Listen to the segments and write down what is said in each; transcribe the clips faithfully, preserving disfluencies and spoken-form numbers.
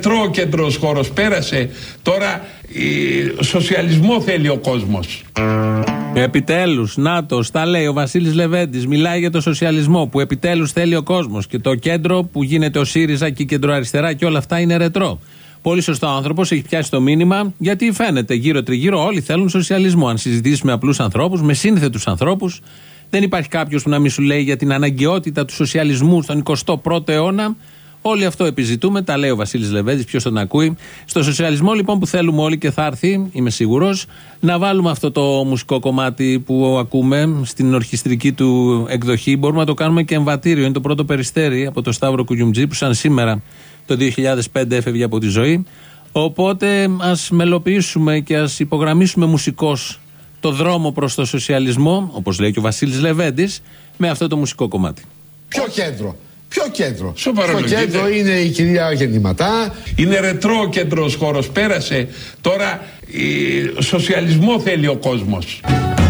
ρετρό κέντρος χώρος, πέρασε. Τώρα ε, σοσιαλισμό θέλει ο κόσμος. Επιτέλους, νάτος, τα λέει ο Βασίλης Λεβέντης, μιλάει για το σοσιαλισμό που επιτέλους θέλει ο κόσμος και το κέντρο που γίνεται ο ΣΥΡΙΖΑ και η κεντροαριστερά και όλα αυτά είναι ρετρό. Πολύ σωστό άνθρωπος, έχει πιάσει το μήνυμα, γιατί φαίνεται γύρω τριγύρω όλοι θέλουν σοσιαλισμό. Αν συζητήσεις με απλούς ανθρώπους, με σύνθετους ανθρώπους, δεν υπάρχει κάποιος που να μην σου λέει για την αναγκαιότητα του σοσιαλισμού στον εικοστό πρώτο αιώνα. Όλοι αυτό επιζητούμε, τα λέει ο Βασίλης Λεβέντης, ποιος τον ακούει. Στο σοσιαλισμό λοιπόν που θέλουμε όλοι και θα έρθει, είμαι σίγουρος, να βάλουμε αυτό το μουσικό κομμάτι που ακούμε στην ορχιστρική του εκδοχή. Μπορούμε να το κάνουμε και εμβατήριο. Είναι το πρώτο περιστέρι από το Σταύρο Κουγιουμτζή που σαν σήμερα το δύο χιλιάδες πέντε έφευγε από τη ζωή. Οπότε ας μελοποιήσουμε και ας υπογραμμίσουμε μουσικώς το δρόμο προς το σοσιαλισμό, όπως λέει και ο Βασίλης Λεβέντης, με αυτό το μουσικό κομμάτι. Ποιο κέντρο? Ποιο κέντρο? Το κέντρο είναι η κυρία Γεννηματά. Είναι ρετρό κέντρος χώρος, πέρασε. Τώρα ε, σοσιαλισμό θέλει ο κόσμος.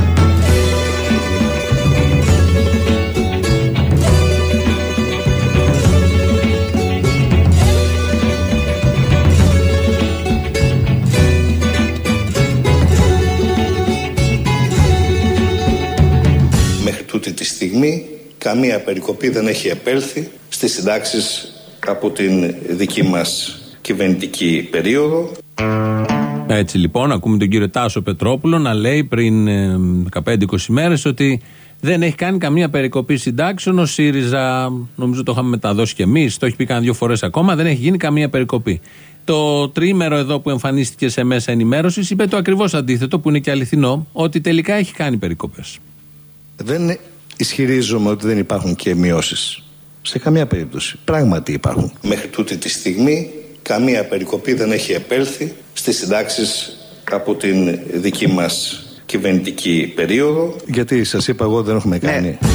Μέχρι τούτη τη στιγμή καμία περικοπή δεν έχει επέλθει στις συντάξεις από την δική μας κυβερνητική περίοδο. Έτσι λοιπόν ακούμε τον κύριο Τάσο Πετρόπουλο να λέει πριν δεκαπέντε είκοσι μέρες ότι δεν έχει κάνει καμία περικοπή συντάξεων. Ο ΣΥΡΙΖΑ, νομίζω το είχαμε μεταδώσει κι εμείς, το έχει πει κάνα δύο φορές ακόμα, δεν έχει γίνει καμία περικοπή. Το τρίμερο εδώ που εμφανίστηκε σε μέσα ενημέρωσης είπε το ακριβώς αντίθετο, που είναι και αληθινό, ότι τελικά έχει κάνει περικοπές. Δεν ισχυρίζομαι ότι δεν υπάρχουν και μειώσεις. Σε καμία περίπτωση. Πράγματι υπάρχουν. Μέχρι τούτη τη στιγμή καμία περικοπή δεν έχει επέλθει στις συντάξεις από την δική μας κυβερνητική περίοδο. Γιατί σας είπα εγώ δεν έχουμε κάνει. Ναι.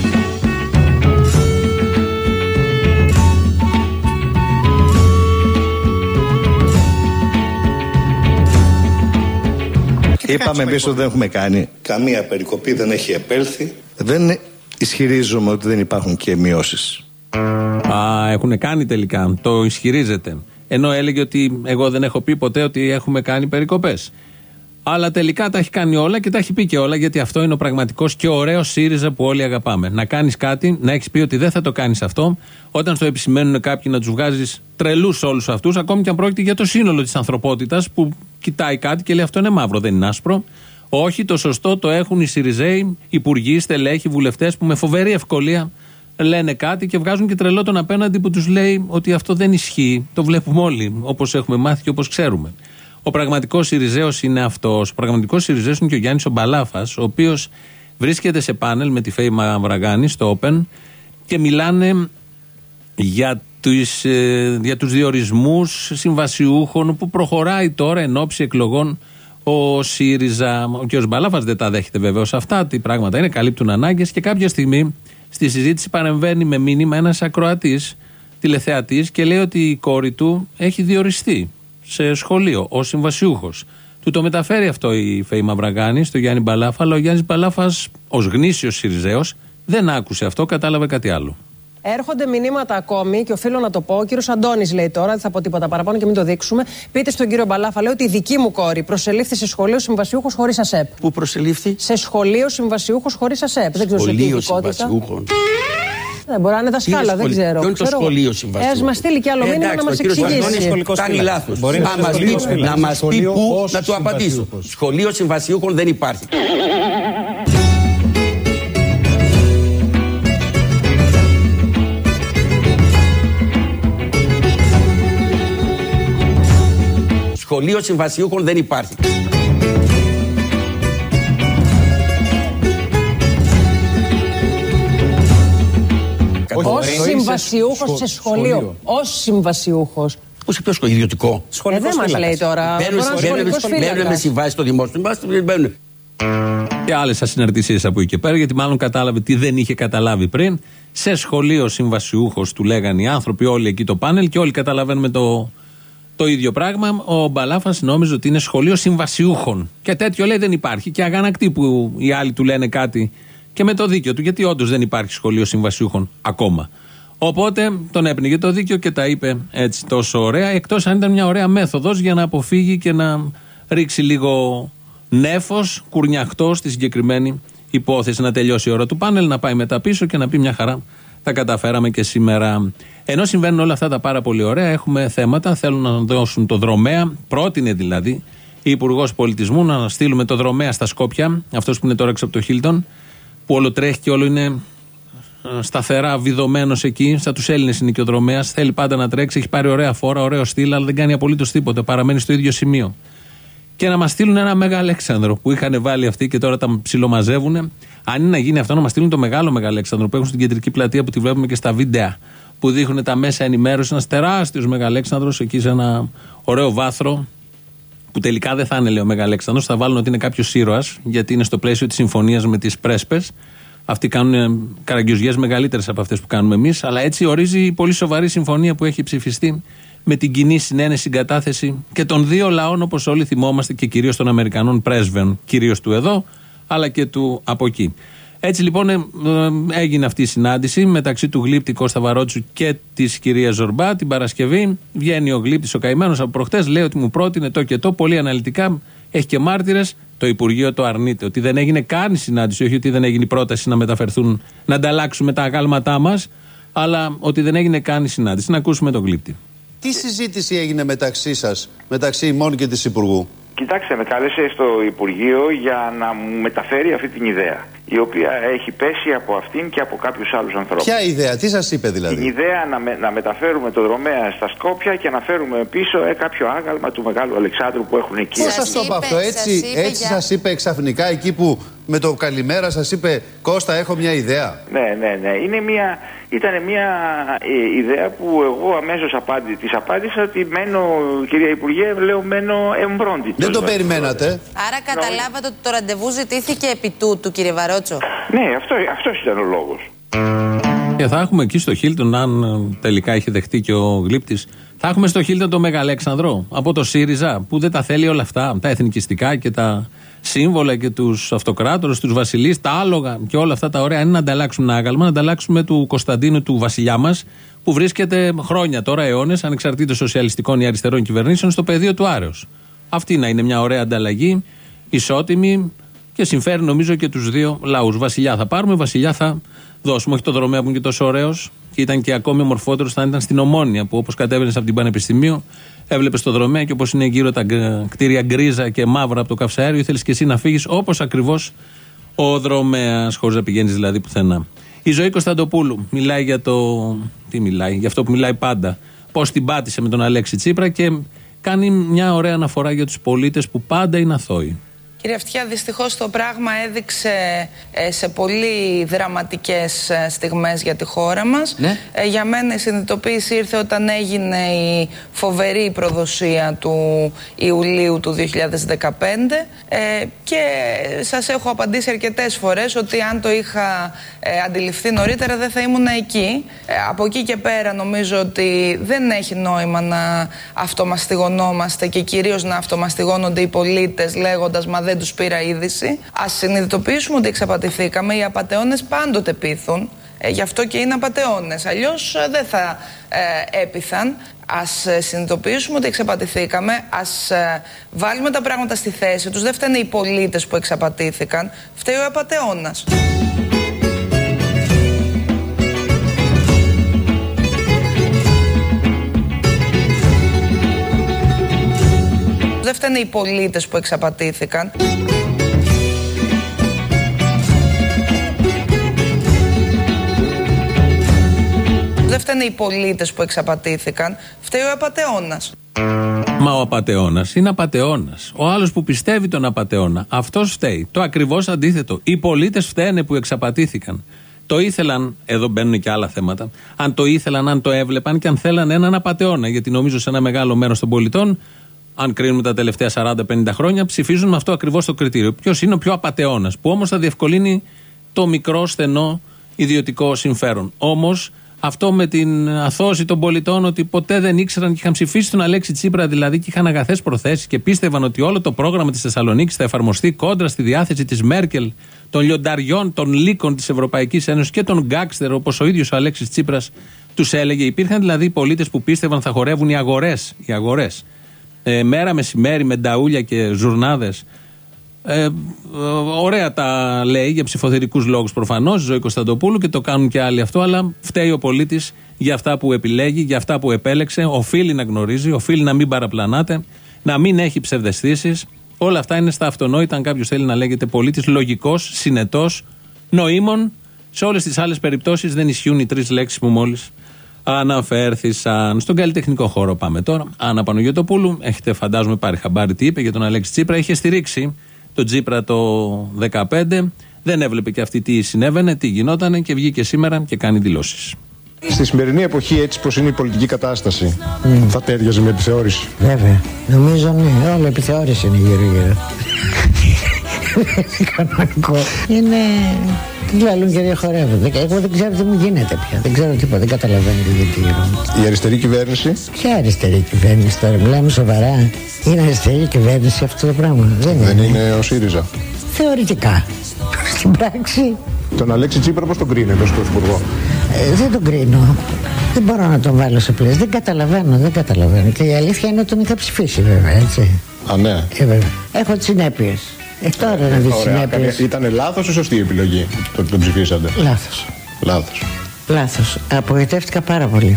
Είπαμε εμείς ότι δεν έχουμε κάνει. Καμία περικοπή δεν έχει επέλθει. Δεν ισχυρίζομαι ότι δεν υπάρχουν και μειώσεις. Α, έχουν κάνει τελικά. Το ισχυρίζεται. Ενώ έλεγε ότι εγώ δεν έχω πει ποτέ ότι έχουμε κάνει περικοπές. Αλλά τελικά τα έχει κάνει όλα και τα έχει πει και όλα, γιατί αυτό είναι ο πραγματικός και ωραίος ΣΥΡΙΖΑ που όλοι αγαπάμε. Να κάνεις κάτι, να έχεις πει ότι δεν θα το κάνεις αυτό, όταν στο επισημαίνουν κάποιοι να τους βγάζεις τρελούς όλους αυτούς, ακόμη και αν πρόκειται για το σύνολο της ανθρωπότητας που κοιτάει κάτι και λέει αυτό είναι μαύρο, δεν είναι άσπρο. Όχι, το σωστό το έχουν οι ΣΥΡΙΖΑΙ, υπουργοί, στελέχοι, βουλευτές που με φοβερή ευκολία λένε κάτι και βγάζουν και τρελό τον απέναντι που τους λέει ότι αυτό δεν ισχύει. Το βλέπουμε όλοι, όπως έχουμε μάθει και όπως ξέρουμε. Ο πραγματικός ΣΥΡΙΖΑΙΟΣ είναι αυτός. Ο πραγματικός ΣΥΡΙΖΑΙΟΣ είναι και ο Γιάννης ο Μπαλάφας, ο οποίος βρίσκεται σε πάνελ με τη Φέη Μαυραγάνη στο Open και μιλάνε για τους, ε, για τους διορισμούς συμβασιούχων που προχωράει τώρα εν ώψη εκλογών ο ΣΥΡΙΖΑ. Ο κ. Μπαλάφας δεν τα δέχεται βεβαίως αυτά, τι πράγματα είναι, καλύπτουν ανάγκες και κάποια στιγμή στη συζήτηση παρεμβαίνει με μήνυμα ένας ακροατής, τηλεθεατής και λέει ότι η κόρη του έχει διοριστεί σε σχολείο ως συμβασιούχος. Του το μεταφέρει αυτό η Φέη Μαυραγάνη στο Γιάννη Μπαλάφα, αλλά ο Γιάννης Μπαλάφας ως γνήσιος ΣΥΡΙΖΑΙΟΣ δεν άκουσε αυτό, κατάλαβε κάτι άλλο. Έρχονται μηνύματα ακόμη και οφείλω να το πω. Ο κύριος Αντώνης λέει τώρα, δεν θα πω τίποτα παραπάνω και μην το δείξουμε. Πείτε στον κύριο Μπαλάφα, λέει ότι η δική μου κόρη προσελήφθη σε σχολείο συμβασιούχος χωρίς ΑΣΕΠ. Πού προσελήφθη? Σε σχολείο συμβασιούχος χωρίς ΑΣΕΠ. Δεν ξέρω σε τι ειδικότητα. Ναι, μπορεί να είναι δασκάλα, δεν ξέρω. Ποιο είναι το σχολείο συμβασιούχων? Ε, μας στείλει και άλλο μήνυμα να μας εξηγήσει. Κάνει λάθος. Να μας πει πού να του απαντήσω. Σχολείο συμβασιούχων δεν υπάρχει. Σχολείο συμβασιούχων δεν υπάρχει. Ως συμβασιούχος σε σχολείο. Ως συμβασιούχος. Πώς είπε ο ιδιωτικό? Ε, δεν μας λέει τώρα. Μπαίνουν με συμβάσεις στο δημόσιο. Και άλλες ασυναρτησίες από εκεί και πέρα, γιατί μάλλον κατάλαβε τι δεν είχε καταλάβει πριν. Σε σχολείο συμβασιούχος του λέγανε οι άνθρωποι, όλοι εκεί το πάνελ, και όλοι καταλαβαίνουμε το, το ίδιο πράγμα. Ο Μπαλάφας νόμιζε ότι είναι σχολείο συμβασιούχων. Και τέτοιο λέει δεν υπάρχει. Και αγανακτή που οι άλλοι του λένε κάτι. Και με το δίκιο του, γιατί όντως δεν υπάρχει σχολείο συμβασιούχων ακόμα. Οπότε τον έπνιγε το δίκαιο και τα είπε έτσι τόσο ωραία, εκτός αν ήταν μια ωραία μέθοδος για να αποφύγει και να ρίξει λίγο νέφος, κουρνιαχτό στη συγκεκριμένη υπόθεση, να τελειώσει η ώρα του πάνελ, να πάει μετά πίσω και να πει μια χαρά. Τα καταφέραμε και σήμερα. Ενώ συμβαίνουν όλα αυτά τα πάρα πολύ ωραία, έχουμε θέματα. Θέλουν να δώσουν το δρομέα. Πρότεινε δηλαδή η Υπουργός Πολιτισμού να στείλουμε το δρομέα στα Σκόπια, αυτός που είναι τώρα έξω από το Χίλτον, που όλο τρέχει και όλο είναι σταθερά βιδωμένος εκεί. Σαν τους Έλληνες είναι και ο δρομέας. Θέλει πάντα να τρέξει, έχει πάρει ωραία φόρα, ωραίο στυλ, αλλά δεν κάνει απολύτως τίποτα. Παραμένει στο ίδιο σημείο. Και να μας στείλουν ένα Μέγα Αλέξανδρο που είχαν βάλει αυτοί και τώρα τα ψιλομαζεύουν. Αν είναι να γίνει αυτό, να μας στείλουν το μεγάλο Μέγα Αλέξανδρο που έχουν στην κεντρική πλατεία που τη βλέπουμε και στα βίντεο. Που δείχνουν τα μέσα ενημέρωση. Ένας τεράστιος Μέγα Αλέξανδρος εκεί σε ένα ωραίο βάθρο. Που τελικά δεν θα είναι, λέει, ο Μέγα Αλέξανδρος. Θα βάλουν ότι είναι κάποιος ήρωας, γιατί είναι στο πλαίσιο της συμφωνίας με τις πρέσπες. Αυτοί κάνουν καραγκιουζιές μεγαλύτερες από αυτές που κάνουμε εμείς. Αλλά έτσι ορίζει η πολύ σοβαρή συμφωνία που έχει ψηφιστεί με την κοινή συνένεση, συγκατάθεση και των δύο λαών, όπως όλοι θυμόμαστε, και κυρίως των Αμερικανών πρέσβεων, κυρίως του εδώ, αλλά και του από εκεί. Έτσι λοιπόν ε, ε, έγινε αυτή η συνάντηση μεταξύ του γλύπτη Κώστα Βαρότσου και της κυρίας Ζορμπά την Παρασκευή. Βγαίνει ο γλύπτης ο καημένος από προχτές, λέει ότι μου πρότεινε το και το, πολύ αναλυτικά, έχει και μάρτυρες. Το Υπουργείο το αρνείται, ότι δεν έγινε καν συνάντηση, όχι ότι δεν έγινε η πρόταση να μεταφερθούν, να ανταλλάξουμε τα αγάλματά μας, αλλά ότι δεν έγινε καν συνάντηση. Να ακούσουμε τον γλύπτη. Τι συζήτηση έγινε μεταξύ σας, μεταξύ ημών και της Υπουργού? Κοιτάξτε, με κάλεσε στο Υπουργείο για να μου μεταφέρει αυτή την ιδέα, η οποία έχει πέσει από αυτήν και από κάποιους άλλους ανθρώπους. Ποια ιδέα, τι σας είπε δηλαδή? Την ιδέα να, με, να μεταφέρουμε το δρομέα στα Σκόπια και να φέρουμε πίσω ε, κάποιο άγαλμα του Μεγάλου Αλεξάνδρου που έχουν εκεί. Πώς σας το είπε αυτό, έτσι, σας είπε, έτσι για... σας είπε ξαφνικά εκεί που με το καλημέρα σας είπε Κώστα, έχω μια ιδέα? Ναι, ναι, ναι. Είναι μια, ήταν μια ε, ιδέα που εγώ αμέσως απάντη, της απάντησα ότι μένω, κυρία Υπουργέ, λέω μένω εμπρόντιτος. Δεν το περιμένατε? Άρα καταλάβατε ότι το ραντεβού ζητήθηκε επί τούτου, κύριε Βαρότσο? Ναι, αυτό, αυτός ήταν ο λόγος. Και θα έχουμε εκεί στο Χίλτον, αν τελικά έχει δεχτεί και ο γλύπτης, θα έχουμε στο Χίλτον το Μέγα Αλέξανδρο από το ΣΥΡΙΖΑ που δεν τα θέλει όλα αυτά, τα εθνικιστικά και τα σύμβολα και τους αυτοκράτορες, τους βασιλείς, τα άλογα και όλα αυτά τα ωραία. Είναι να ανταλλάξουμε ένα άγαλμα, να ανταλλάξουμε του Κωνσταντίνου, του βασιλιά μας, που βρίσκεται χρόνια τώρα, αιώνες, ανεξαρτήτως σοσιαλιστικών ή αριστερών κυβερνήσεων, στο πεδίο του Άρεως. Αυτή να είναι μια ωραία ανταλλαγή, ισότιμη και συμφέρει νομίζω και τους δύο λαούς. Βασιλιά θα πάρουμε, βασιλιά θα δώσουμε. Όχι το δρομέα που είναι και τόσο ωραίος, και ήταν και ακόμη ομορφότερος θα ήταν στην Ομόνια, που όπως κατέβαινες από την Πανεπιστημίου, έβλεπες το δρομέα και όπως είναι γύρω τα κτίρια γκρίζα και μαύρα από το καυσαέριο, ήθελες και εσύ να φύγεις όπως ακριβώς ο δρομέας, χωρίς να πηγαίνεις δηλαδή πουθενά. Η Ζωή Κωνσταντοπούλου μιλάει για το. Τι μιλάει, για αυτό που μιλάει πάντα. Πώς την πάτησε με τον Αλέξη Τσίπρα και κάνει μια ωραία αναφορά για τους πολίτες που πάντα είναι αθώοι. Κύριε Αυτιά, δυστυχώς το πράγμα έδειξε ε, σε πολύ δραματικές ε, στιγμές για τη χώρα μας. Ναι. Ε, για μένα η συνειδητοποίηση ήρθε όταν έγινε η φοβερή προδοσία του Ιουλίου του δύο χιλιάδες δεκαπέντε ε, και σας έχω απαντήσει αρκετές φορές ότι αν το είχα ε, αντιληφθεί νωρίτερα δεν θα ήμουν εκεί. Ε, από εκεί και πέρα νομίζω ότι δεν έχει νόημα να αυτομαστιγωνόμαστε και κυρίως να αυτομαστιγώνονται οι πολίτες λέγοντας «μα δεν τους πήρα είδηση». Ας συνειδητοποιήσουμε ότι εξαπατηθήκαμε. Οι απατεώνες πάντοτε πείθουν. Ε, γι' αυτό και είναι απατεώνες. Αλλιώς ε, δεν θα ε, έπειθαν. Ας ε, συνειδητοποιήσουμε ότι εξαπατηθήκαμε. Ας ε, βάλουμε τα πράγματα στη θέση τους. Δεν φταίνε οι πολίτες που εξαπατήθηκαν. Φταίει ο απατεώνας. Δεν φταίνε οι πολίτες που εξαπατήθηκαν. Δεν φταίνε οι πολίτες που εξαπατήθηκαν. Φταίει ο απατεώνας. Μα ο απατεώνας είναι απατεώνας. Ο άλλος που πιστεύει τον απατεώνα, αυτός φταίει. Το ακριβώς αντίθετο. Οι πολίτες φταίνε που εξαπατήθηκαν. Το ήθελαν, εδώ μπαίνουν και άλλα θέματα, αν το ήθελαν, αν το έβλεπαν και αν θέλαν έναν απατεώνα. Γιατί νομίζω σε ένα μεγάλο μέρος των πολιτών, αν κρίνουμε τα τελευταία σαράντα πενήντα χρόνια, ψηφίζουν με αυτό ακριβώς το κριτήριο. Ποιος είναι ο πιο απατεώνας, που όμως θα διευκολύνει το μικρό, στενό ιδιωτικό συμφέρον. Όμως αυτό με την αθώωση των πολιτών ότι ποτέ δεν ήξεραν και είχαν ψηφίσει τον Αλέξη Τσίπρα, δηλαδή και είχαν αγαθές προθέσεις και πίστευαν ότι όλο το πρόγραμμα της Θεσσαλονίκης θα εφαρμοστεί κόντρα στη διάθεση της Μέρκελ, των λιονταριών, των λύκων της Ευρωπαϊκής Ένωσης και των γκάξτερ, όπως ο ίδιος ο Αλέξης Τσίπρας τους έλεγε. Υπήρχαν δηλαδή πολίτες που πίστευαν θα χορεύουν οι αγορές. Οι αγορές. Ε, μέρα μεσημέρι με νταούλια και ζουρνάδες. Ε, ωραία τα λέει για ψηφοθερικούς λόγους προφανώς, Ζωή Κωνσταντοπούλου, και το κάνουν και άλλοι αυτό, αλλά φταίει ο πολίτης για αυτά που επιλέγει, για αυτά που επέλεξε. Οφείλει να γνωρίζει, οφείλει να μην παραπλανάται, να μην έχει ψευδαισθήσεις. Όλα αυτά είναι στα αυτονόητα, αν κάποιος θέλει να λέγεται πολίτης λογικός, συνετός, νοήμων. Σε όλες τις άλλες περιπτώσεις δεν ισχύουν οι τρεις λέξεις που μόλις αναφέρθησαν. Στον καλλιτεχνικό χώρο πάμε τώρα. Άννα Παναγιωτοπούλου, έχετε φαντάζομαι πάρει χαμπάρι τι είπε για τον Αλέξη Τσίπρα. Είχε στηρίξει τον Τσίπρα το δεκαπέντε. Δεν έβλεπε και αυτή τι συνέβαινε, τι γινότανε, και βγήκε σήμερα και κάνει δηλώσεις. Στη σημερινή εποχή, έτσι πως είναι η πολιτική κατάσταση, mm. θα τέριαζε με επιθεώρηση? Βέβαια. Νομίζω ναι, όλη επιθεώρηση είναι γύρω-γύρω. Κανονικό. Είναι. Τι λαλούν και διαχορεύονται. Εγώ δεν ξέρω τι μου γίνεται πια. Δεν ξέρω τίποτα. Δεν καταλαβαίνω τι γίνεται. Η αριστερή κυβέρνηση. Ποια αριστερή κυβέρνηση τώρα, μιλάμε σοβαρά? Είναι αριστερή κυβέρνηση αυτό το πράγμα? Δεν, δεν είναι. είναι ο ΣΥΡΙΖΑ. Θεωρητικά. Στην πράξη. Τον Αλέξη Τσίπρα πώς τον κρίνετε ως πρωθυπουργό? Ε, δεν τον κρίνω. Δεν μπορώ να τον βάλω σε πλαίσιο. Δεν καταλαβαίνω, δεν καταλαβαίνω. Και η αλήθεια είναι ότι τον είχα ψηφίσει, βέβαια, έτσι. Α, ναι. Ε, βέβαια. Έχω τις συνέπειες. Ε, τώρα να δεις συνέπειες. Ήταν λάθος ή σωστή η επιλογή το τον ψηφίσατε? Λάθος. Λάθος. Λάθος. Απογοητεύτηκα πάρα πολύ.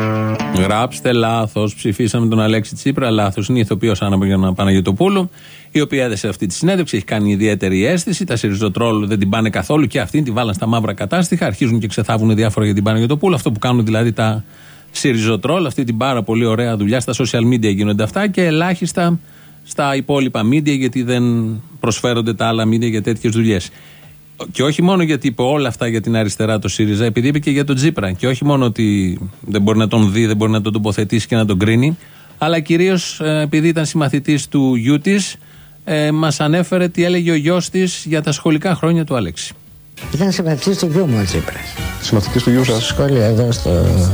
Γράψτε λάθος. Ψηφίσαμε τον Αλέξη Τσίπρα. Λάθος. Είναι η ηθοποιός Άννα Παναγιωτοπούλου, η οποία έδεσε αυτή τη συνέντευξη. Έχει κάνει ιδιαίτερη αίσθηση. Τα Σιριζοτρόλ δεν την πάνε καθόλου και αυτήν την βάλαν στα μαύρα κατάστοιχα. Αρχίζουν και ξεθάβουν διάφορα για την Παναγιωτοπούλου. Αυτό που κάνουν δηλαδή τα Σιριζοτρόλ, αυτή την πάρα πολύ ωραία δουλειά. Στα social media γίνονται αυτά και ελάχιστα στα υπόλοιπα media, γιατί δεν προσφέρονται τα άλλα media για τέτοιες δουλειές. Και όχι μόνο γιατί είπε όλα αυτά για την αριστερά το ΣΥΡΙΖΑ, επειδή είπε και για τον Τσίπρα. Και όχι μόνο ότι δεν μπορεί να τον δει, δεν μπορεί να τον τοποθετήσει και να τον κρίνει, αλλά κυρίως επειδή ήταν συμμαθητής του γιού της, ε, μας ανέφερε τι έλεγε ο γιος της για τα σχολικά χρόνια του Αλέξη. Ήταν συμμαθητής του γιού μου ο Τσίπρας. Συμμαθητής του γιού σας? Στο σχολείο εδώ στο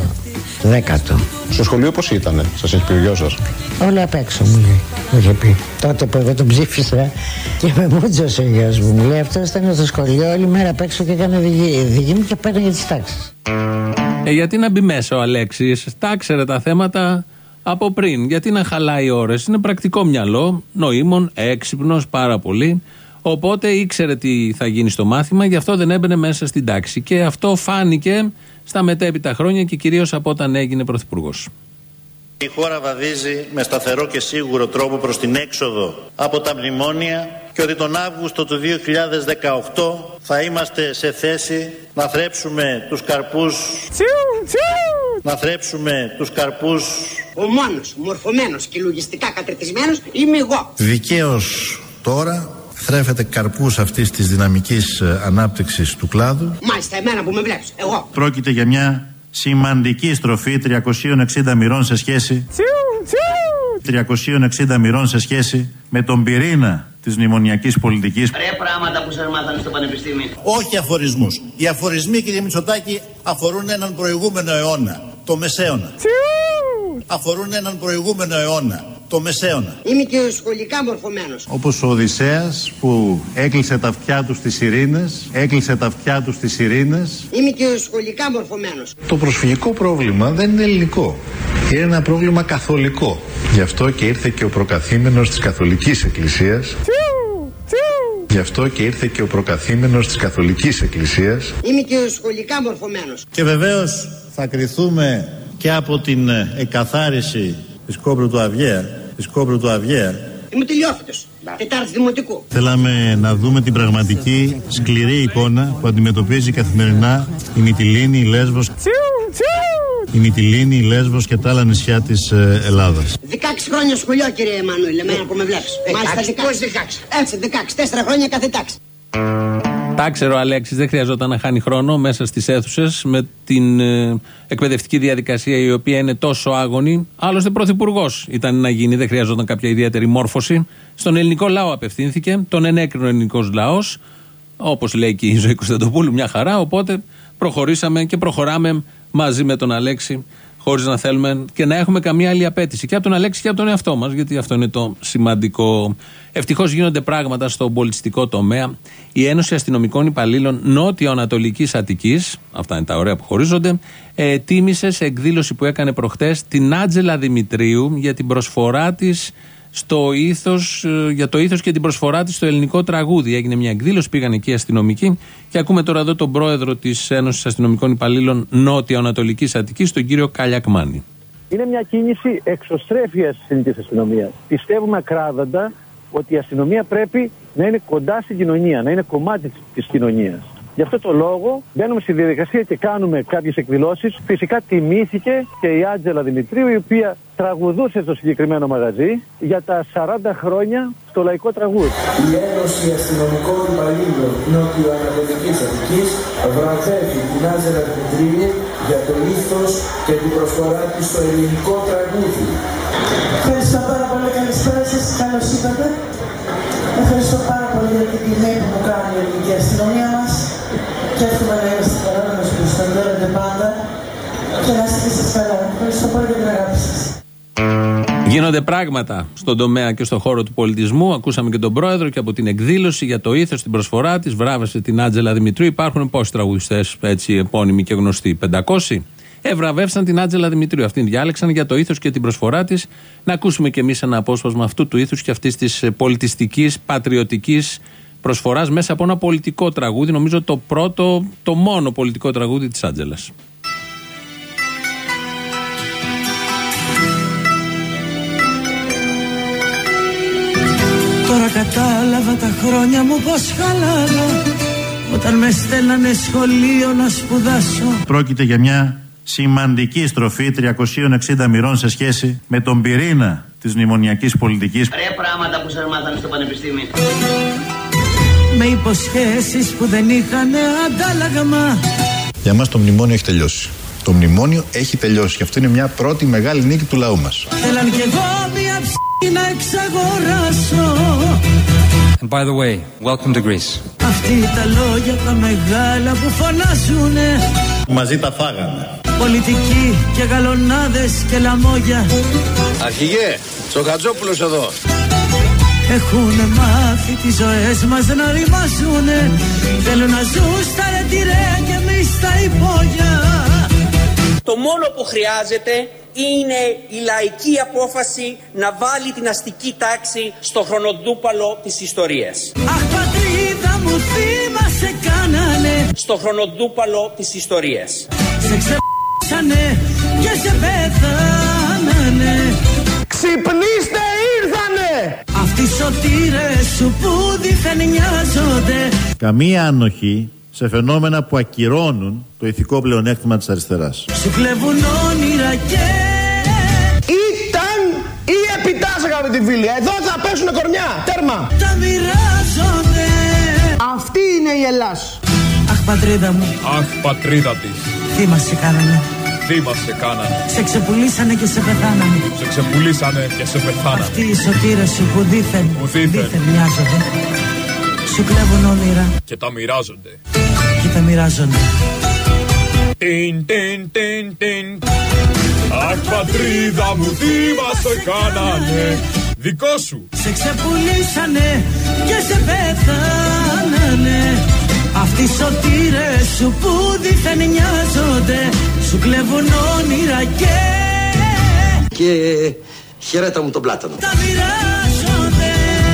δέκατο. Στο σχολείο πώς ήτανε, σας έχει πει ο γιος σας? Όλα απ' έξω μου λέει, μου είχε πει. Τότε που εγώ τον ψήφισα και με μούτζωσε ο γιος μου. Μου λέει αυτός ήταν στο σχολείο όλη μέρα απ' έξω και έκανε δική μου και παίρνει τις τάξεις. Ε, γιατί να μπει μέσα ο Αλέξης, τα ξέρε τα θέματα από πριν. Γιατί να χαλάει ώρες, είναι πρακτικό μυαλό, νοήμων, έξυπνος πάρα πολύ. Οπότε ήξερε τι θα γίνει στο μάθημα, γι' αυτό δεν έμπαινε μέσα στην τάξη. Και αυτό φάνηκε στα μετέπειτα χρόνια και κυρίως από όταν έγινε πρωθυπουργός. Η χώρα βαδίζει με σταθερό και σίγουρο τρόπο προς την έξοδο από τα μνημόνια και ότι τον Αύγουστο του δύο χιλιάδες δεκαοκτώ θα είμαστε σε θέση να θρέψουμε τους καρπούς τσιου, τσιου. να θρέψουμε τους καρπούς. Ο μόνος μορφωμένος και λογιστικά κατρετισμένος είμαι εγώ. Δικαίως τώρα θρέφεται καρπούς αυτής της δυναμικής ανάπτυξης του κλάδου. Μάλιστα, εμένα που με βλέπεις, εγώ. Πρόκειται για μια σημαντική στροφή τριακοσίων εξήντα μοιρών σε σχέση τσιου, τσιου. τριακοσίων εξήντα μοιρών σε σχέση με τον πυρήνα της μνημονιακής πολιτικής. Ρε πράγματα που σας μάθανε στο πανεπιστήμιο. Όχι αφορισμούς. Οι αφορισμοί, κύριε Μητσοτάκη, αφορούν έναν προηγούμενο αιώνα, το Μεσαίωνα. Τσιου. Αφορούν έναν προηγούμενο αιώνα, το Μεσαίωνα. Είμαι και σχολικά μορφωμένος. Όπως ο Οδυσσέας που έκλεισε τα αυτιά του στις ειρήνες, έκλεισε τα αυτιά του στις ειρήνες. Είμαι και σχολικά μορφωμένος. Το προσφυγικό πρόβλημα δεν είναι ελληνικό. Είναι ένα πρόβλημα καθολικό. Γι' αυτό και ήρθε και ο προκαθήμενος της Καθολικής Εκκλησίας. Τσιου, τσιου. Γι' αυτό και ήρθε και ο προκαθήμενος της Καθολικής Εκκλησίας. Είμαι και σχολικά μορφωμένος. Και βεβαίως θα κριθούμε και από την εκαθάριση της Κόπρου του Αυγαία, της Κόπρου του Αυγαία. Είμαι τελειόφυτος, τετάρτη δημοτικού. Θέλαμε να δούμε την πραγματική σκληρή εικόνα που αντιμετωπίζει καθημερινά η Μυτιλήνη, η Λέσβος, τσιου, τσιου. η Μυτιλήνη, η Λέσβος και τα άλλα νησιά της ε, Ελλάδας. δεκαέξι χρόνια σχολείο, κύριε Εμμανουήλ, εμένα που με βλέπεις. Μάλιστα δεκαέξι. Έτσι, δεκαέξι, τέσσερα χρόνια κάθε τάξη. Τα ξέρω ο Αλέξης, δεν χρειαζόταν να χάνει χρόνο μέσα στις αίθουσες με την ε, εκπαιδευτική διαδικασία η οποία είναι τόσο άγωνη. Άλλωστε πρωθυπουργός ήταν να γίνει, δεν χρειαζόταν κάποια ιδιαίτερη μόρφωση. Στον ελληνικό λαό απευθύνθηκε, τον ενέκρινε ο ελληνικός λαός, όπως λέει και η Ζωή Κωνσταντοπούλου, μια χαρά. Οπότε προχωρήσαμε και προχωράμε μαζί με τον Αλέξη, χωρίς να θέλουμε και να έχουμε καμία άλλη απέτηση. Και από τον Αλέξη και από τον εαυτό μας, γιατί αυτό είναι το σημαντικό. Ευτυχώς γίνονται πράγματα στον πολιτιστικό τομέα. Η Ένωση Αστυνομικών Υπαλλήλων Νότιο-Ανατολικής Αττικής, αυτά είναι τα ωραία που χωρίζονται, ε, τίμησε σε εκδήλωση που έκανε προχτές την Άντζελα Δημητρίου για την προσφορά της στο ήθος, για το ήθος και την προσφορά της στο ελληνικό τραγούδι. Έγινε μια εκδήλωση, πήγαν εκεί οι αστυνομικοί και ακούμε τώρα εδώ τον πρόεδρο της Ένωσης Αστυνομικών Υπαλλήλων Νότιο-Ανατολικής Αττικής, τον κύριο Καλιακμάνη. Είναι μια κίνηση εξωστρέφειας της ελληνικής αστυνομίας. Πιστεύουμε ακράδαντα ότι η αστυνομία πρέπει να είναι κοντά στην κοινωνία, να είναι κομμάτι της κοινωνίας. Γι' αυτό το λόγο μπαίνουμε στη διαδικασία και κάνουμε κάποιες εκδηλώσεις. Φυσικά τιμήθηκε και η Άντζελα Δημητρίου, η οποία τραγουδούσε στο συγκεκριμένο μαγαζί για τα σαράντα χρόνια στο λαϊκό τραγούδι. Η Ένωση Αστυνομικών Υπαλλήλων Νότιο-Ανατολικής Αττικής βραβεύει την Άντζελα Δημητρίου για το ήθος και την προσφορά της στο ελληνικό τραγούδι. Ευχαριστώ πάρα πολύ. Καλησπέρα σας. Καλώς ήρθατε. Ευχαριστώ πάρα πολύ για την τιμή που μου κάνει η ελληνική αστυνομία μας και εύχομαι να είμαστε καλά, να μας προστατεύετε πάντα και να είστε εσείς καλά. Ευχαριστώ πολύ για την αγάπη σας. Γίνονται πράγματα στον τομέα και στον χώρο του πολιτισμού. Ακούσαμε και τον πρόεδρο και από την εκδήλωση για το ήθος, την προσφορά της. Βράβευσε την Άντζελα Δημητρίου. Υπάρχουν πόσοι τραγουδιστές έτσι επώνυμοι και γνωστοί, πεντακόσιοι. Ευραβεύσαν την Άντζελα Δημητρίου. Αυτήν διάλεξαν για το ήθος και την προσφορά της. Να ακούσουμε κι εμείς ένα απόσπασμα αυτού του ήθους και αυτής της πολιτιστικής, πατριωτικής προσφοράς μέσα από ένα πολιτικό τραγούδι. Νομίζω το πρώτο, το μόνο πολιτικό τραγούδι της Άντζελας. Τώρα κατάλαβα τα χρόνια μου πως χαλάρα όταν με στέλνανε σχολείο να σπουδάσω. Πρόκειται για μια σημαντική στροφή τριακόσιες εξήντα μοιρών σε σχέση με τον πυρήνα της μνημονιακής πολιτικής. Ρε πράγματα που σας μάθανε στο πανεπιστήμιο. Με υποσχέσεις που δεν είχαν αντάλλαγμα. Για μας το μνημόνιο έχει τελειώσει. Το μνημόνιο έχει τελειώσει και αυτό είναι μια πρώτη μεγάλη νίκη του λαού μας. Θέλαν κι εγώ μια ψ*** να εξαγοράσω. And by the way, welcome to Greece. Αυτοί τα λόγια τα μεγάλα που φωνάζουνε. Μαζί τα φάγαμε. Πολιτικοί και γαλονάδες και λαμόγια. Αρχηγέ, Τσοχατζόπουλος εδώ. Έχουνε μάθει τις ζωές μας να ρημάζουνε. Θέλουν να ζουν στα ρετυρέα και εμείς στα υπόγεια. Το μόνο που χρειάζεται είναι η λαϊκή απόφαση να βάλει την αστική τάξη στο χρονοτούπαλο της ιστορίας. Αχ, πατρίδα μου, θύμα σε κάνανε. Στο χρονοτούπαλο της ιστορίας. Σε ξεπ***σανε και σε πέθανανε. Ξυπνήστε, ήρθανε! Αυτοί οι σωτήρες σου που δίθεν νοιάζονται. Καμία ανοχή σε φαινόμενα που ακυρώνουν το ηθικό πλεονέκτημα της αριστεράς. Σου κλέβουν όνειρα και... Ήταν ή επιτάσσε, αγαπητοί φίλοι. Εδώ θα πέσουνε κορμιά. Τέρμα. Τα μοιράζονται. Αυτή είναι η Ελλάς. Αχ, πατρίδα μου. Αχ, πατρίδα της. Θύμα σε κάνανε. Θύμα σε κάνανε. Σε ξεπουλήσανε και σε πεθάνανε. Σε ξεπουλήσανε και σε πεθάνανε. Αυτοί οι σωτήρες σου που δίθεν, που δίθεν. δίθεν μοιάζονται. Σου κλέβουν όνειρα. Και τα μοιράζονται. Και τα μοιράζονται. Τιν, τιν, τιν, τιν. Αχ, πατρίδα μου, θύμα σε κάνανε. Δικό σου. Σε ξεπουλήσανε και σε πεθάνανε. Αυτοί οι σωτήρες σου που δίθεν νοιάζονται. Σου κλέβουν όνειρα και... Και χαιρέτα μου τον πλάτανο. Τα μοιράζονται.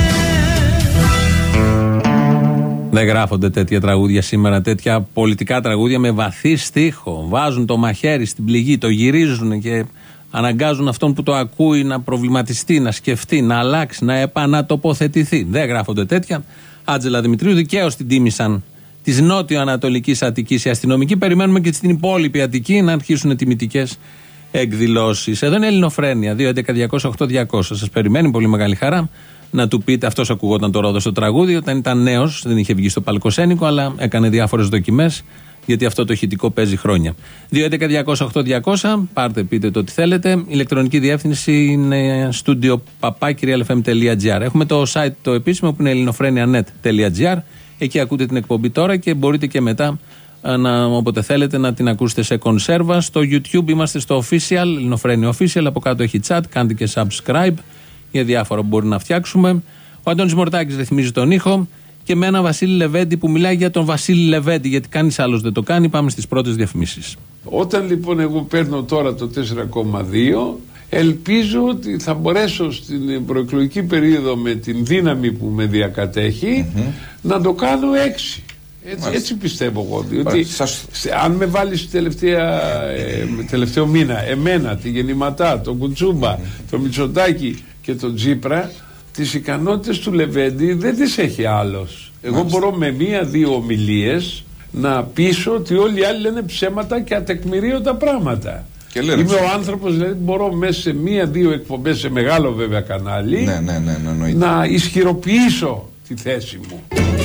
Δεν γράφονται τέτοια τραγούδια σήμερα, τέτοια πολιτικά τραγούδια με βαθύ στίχο. Βάζουν το μαχαίρι στην πληγή, το γυρίζουν και αναγκάζουν αυτόν που το ακούει να προβληματιστεί, να σκεφτεί, να αλλάξει, να επανατοποθετηθεί. Δεν γράφονται τέτοια. Άντζελα Δημητρίου, δικαίως την τίμησαν της Νότιο-Ανατολικής Αττικής οι αστυνομικοί. Περιμένουμε και στην υπόλοιπη Αττική να αρχίσουν τιμητικές εκδηλώσεις. Εδώ είναι Ελληνοφρένεια, δύο έντεκα διακόσια οκτώ διακόσια. Σας περιμένει πολύ μεγάλη χαρά να του πείτε. Αυτός ακουγόταν τώρα εδώ στο τραγούδι όταν ήταν νέος, δεν είχε βγει στο Παλκοσένικο, αλλά έκανε διάφορες δοκιμές, γιατί αυτό το ηχητικό παίζει χρόνια. δύο έντεκα διακόσια οκτώ διακόσια, πάρτε, πείτε το τι θέλετε. Η ηλεκτρονική διεύθυνση είναι studio παπάκι real f m τελεία g r. Έχουμε το site το επίσημο που είναι ελληνοφρένια τελεία net τελεία g r. Εκεί ακούτε την εκπομπή τώρα και μπορείτε και μετά, να, όποτε θέλετε να την ακούσετε σε κονσέρβα. Στο YouTube είμαστε στο official, Ελληνοφρένεια official. Από κάτω έχει chat, κάντε και subscribe για διάφορα που μπορεί να φτιάξουμε. Ο Αντώνης Μορτάκης ρυθμίζει τον ήχο. Και με ένα Βασίλη Λεβέντη που μιλάει για τον Βασίλη Λεβέντη, γιατί κανείς άλλος δεν το κάνει. Πάμε στις πρώτες διαφημίσεις. Όταν λοιπόν εγώ παίρνω τώρα το τέσσερα κόμμα δύο, ελπίζω ότι θα μπορέσω στην προεκλογική περίοδο με την δύναμη που με διακατέχει mm-hmm. να το κάνω έξι. Έτσι, έτσι πιστεύω εγώ. Διότι σας... αν με βάλεις τελευταία, ε, τελευταίο μήνα εμένα, τη Γεννηματά, τον Κουτσούμπα, mm-hmm. τον Μητσοτάκη και τον Τσίπρα, τις ικανότητες του Λεβέντη δεν τις έχει άλλος. Εγώ Μάλιστα. μπορώ με μία-δύο ομιλίες να πείσω ότι όλοι οι άλλοι λένε ψέματα και ατεκμηρίωτα πράγματα. Και Είμαι ψέματα. ο άνθρωπος, δηλαδή μπορώ μέσα σε μία-δύο εκπομπές, σε μεγάλο βέβαια κανάλι, ναι, ναι, ναι, ναι, να ισχυροποιήσω τη θέση μου.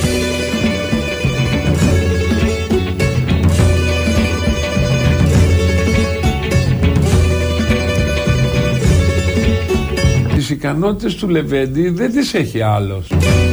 Τις ικανότητες του Λεβέντη δεν τις έχει άλλος.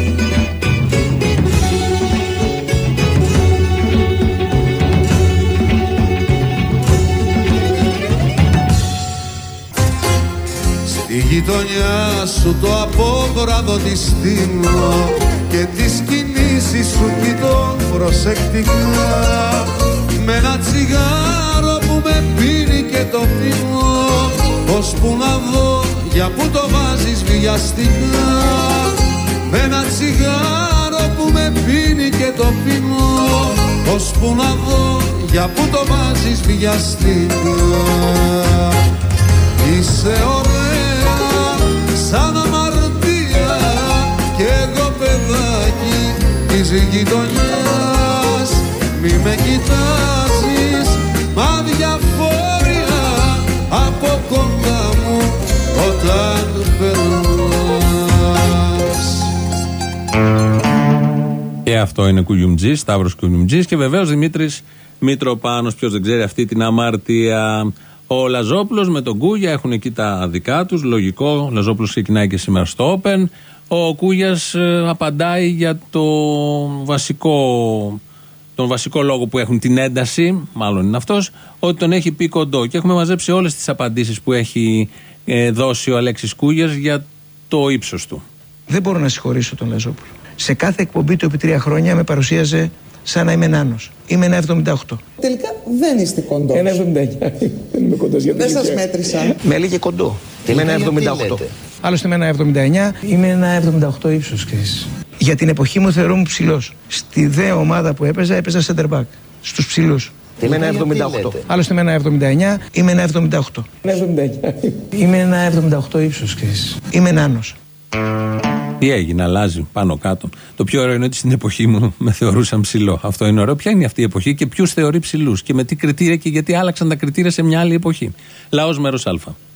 Στη γειτονιά σου το απόγραδο τη στείνω και τις κινήσεις σου κοιτώ προσεκτικά, με ένα τσιγάρο που με πίνει και το πίνω, ώσπου να δω για που το βάζεις βιαστικά. Με ένα τσιγάρο που με πίνει και το πίνω, ώσπου να δω για που το βάζεις βιαστικά. Είσαι ωραία σαν αμαρτία και εγώ παιδάκι της γειτονιάς. Μη με κοιτάζεις μα διαφόρια από κοντά μου όταν περνάς. Και αυτό είναι Κουγιουμτζής, Σταύρος Κουγιουμτζής και βεβαίως Δημήτρης Μητροπάνος. Ποιος δεν ξέρει αυτή την αμαρτία. Ο Λαζόπουλος με τον Κούγια έχουν εκεί τα δικά τους. Λογικό, ο Λαζόπουλος ξεκινάει και σήμερα στο Open. Ο Κούγιας ε, απαντάει για το βασικό, τον βασικό λόγο που έχουν, την ένταση, μάλλον είναι αυτός, ότι τον έχει πει κοντό. Και έχουμε μαζέψει όλες τις απαντήσεις που έχει ε, δώσει ο Αλέξης Κούγιας για το ύψος του. Δεν μπορώ να συγχωρήσω τον Λαζόπουλο. Σε κάθε εκπομπή του επί τρία χρόνια με παρουσίαζε σαν να είμαι νάνος. Είμαι ένα εβδομήντα οκτώ. Τελικά δεν είστε κοντός. ένα εβδομήντα εννιά. Δεν είμαι κοντός. Δεν σας μέτρησα. Με έλεγε κοντό. Είμαι ένα εβδομήντα οκτώ. Άλλωστε είμαι ένα εβδομήντα εννιά. Είμαι ένα εβδομήντα οκτώ ύψος. Για την εποχή μου θεωρούμαι ψηλός. Στη δε ομάδα που έπαιζα, έπαιζα center back. Στους ψηλούς. Είμαι ένα εβδομήντα οκτώ. Άλλωστε είμαι ένα εβδομήντα εννιά. Είμαι ένα εβδομήντα οκτώ. Είμαι ένα εβδομήντα οκτώ ύψος. Είμαι νάνος. Τι έγινε, αλλάζει πάνω κάτω. Το πιο ωραίο είναι ότι στην εποχή μου με θεωρούσαν ψηλό. Αυτό είναι ωραίο. Ποια είναι αυτή η εποχή και ποιους θεωρεί ψηλούς και με τι κριτήρια και γιατί άλλαξαν τα κριτήρια σε μια άλλη εποχή. Λαός μέρος Α.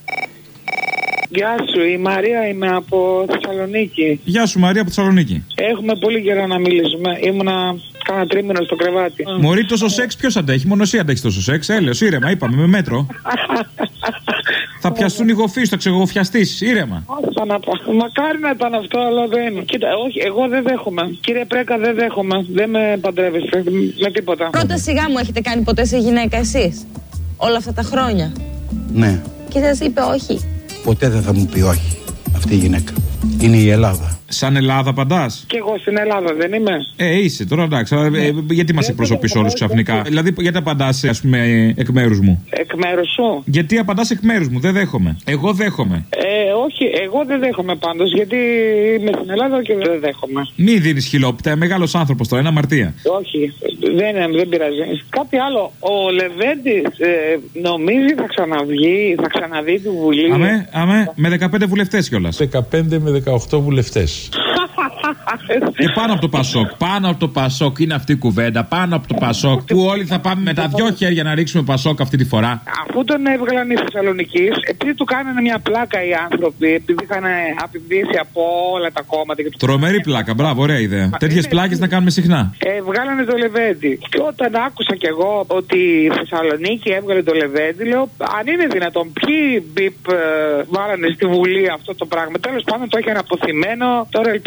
Γεια σου, η Μαρία είμαι από Θεσσαλονίκη. Γεια σου Μαρία από Θεσσαλονίκη. Έχουμε πολύ καιρό να μιλήσουμε. Ήμουνα κάνα τρίμηνο στο κρεβάτι. Μωρή, τόσο σεξ ποιος αντέχει? Μόνο εσύ αντέχεις τόσο σεξ. Έλεος, ήρεμα, είπαμε με μέτρο. Θα πιαστούν οι γοφείς, θα ξεγοφιαστείς. Ήρεμα. Μακάρι να ήταν αυτό, αλλά δεν. Κοίτα, όχι, εγώ δεν δέχομαι. Κύριε Πρέκα, δεν δέχομαι. Δεν με παντρεύεστε με τίποτα. Πρώτα σιγά μου έχετε κάνει ποτέ σε γυναίκα εσείς? Όλα αυτά τα χρόνια. Ναι. Και σας είπε όχι? Ποτέ δεν θα μου πει όχι αυτή η γυναίκα. Είναι η Ελλάδα. Σαν Ελλάδα απαντάς? Κι εγώ στην Ελλάδα δεν είμαι. Ε, είσαι τώρα, εντάξει. Αλλά, ε, γιατί μας εκπροσωπείς όλους ξαφνικά? Δηλαδή, γιατί απαντάς, ας πούμε, εκ μέρους μου? Εκ μέρους σου? Γιατί απαντάς εκ μέρους μου? Δεν δέχομαι. Εγώ δέχομαι. Ε, όχι, εγώ δεν δέχομαι πάντως. Γιατί είμαι στην Ελλάδα και δεν δέχομαι. Μη δίνεις χιλόπιτα. Μεγάλος άνθρωπος τώρα, είναι αμαρτία. Όχι, δεν, δεν πειράζει. Κάτι άλλο. Ο Λεβέντης ε, νομίζει θα ξαναβγεί, θα ξαναδεί τη Βουλή. Αμέ, αμέ, με δεκαπέντε βουλευτές κιόλας. δεκαπέντε με δεκαοκτώ βουλευτές. Και πάνω από το Πασόκ, πάνω από το Πασόκ είναι αυτή η κουβέντα. Πάνω από το Πασόκ, που όλοι θα πάμε με τα δυο χέρια να ρίξουμε Πασόκ αυτή τη φορά. Αφού τον έβγαλαν οι Θεσσαλονικοί, επειδή του κάνανε μια πλάκα οι άνθρωποι, επειδή είχαν απειβήσει από όλα τα κόμματα. Και τρομερή πλάκα, μπράβο, ωραία ιδέα. Τέτοιες πλάκες να κάνουμε συχνά. Ε, βγάλανε το Λεβέντη. Και όταν άκουσα κι εγώ ότι η Θεσσαλονίκη έβγαλε το Λεβέντη, λέω, αν είναι δυνατόν, ποιοι μπιπ ε, βάλανε στη Βουλή αυτό το πράγμα. Τέλος πάντων το έχει αποθυμένο. Τώρα ελπίζω να του